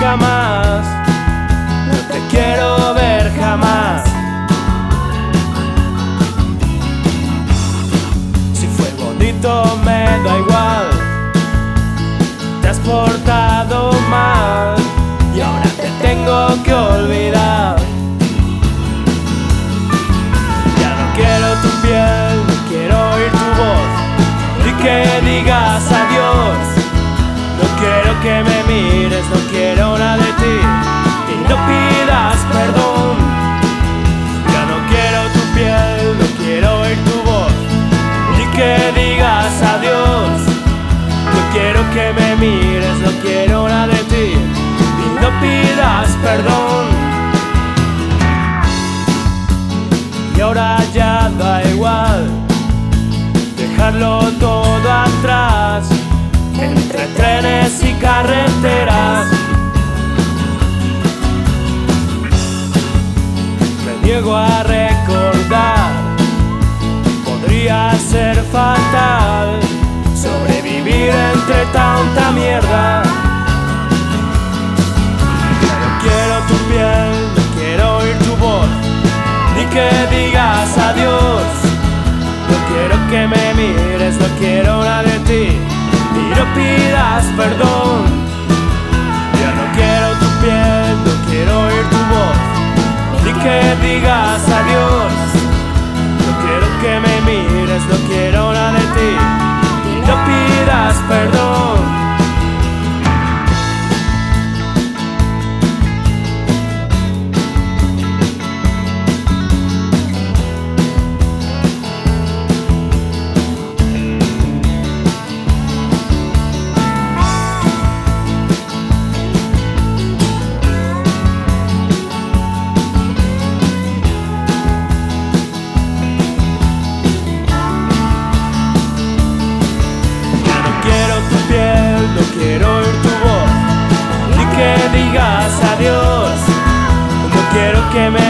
nunca más, no te quiero ver jamás. Si fue bonito me da igual, te has portado mal y ahora te tengo que olvidar. Ya no quiero tu piel, no quiero oír tu voz, ni que digas adiós. No quiero que me mires, no quiero nada de ti y no pidas perdón. Ya no quiero tu piel, no quiero oír tu voz, ni que digas adiós. No quiero que me mires, no quiero nada de ti y no pidas perdón. Y ahora ya da igual dejarlo todo atrás, entre trenes y carreteras. Me niego a recordar, podría ser fatal sobrevivir entre tanta mierda. Ya no quiero tu piel, no quiero oír tu voz, ni que digas adiós. No quiero que me mires, no quiero nada de ti y no pidas perdón. Ya no quiero tu piel, no quiero oír tu voz, ni que digas adiós. No quiero que me mires, no quiero nada de ti y no pidas perdón. No quiero oír tu voz, ni que digas adiós. No quiero que me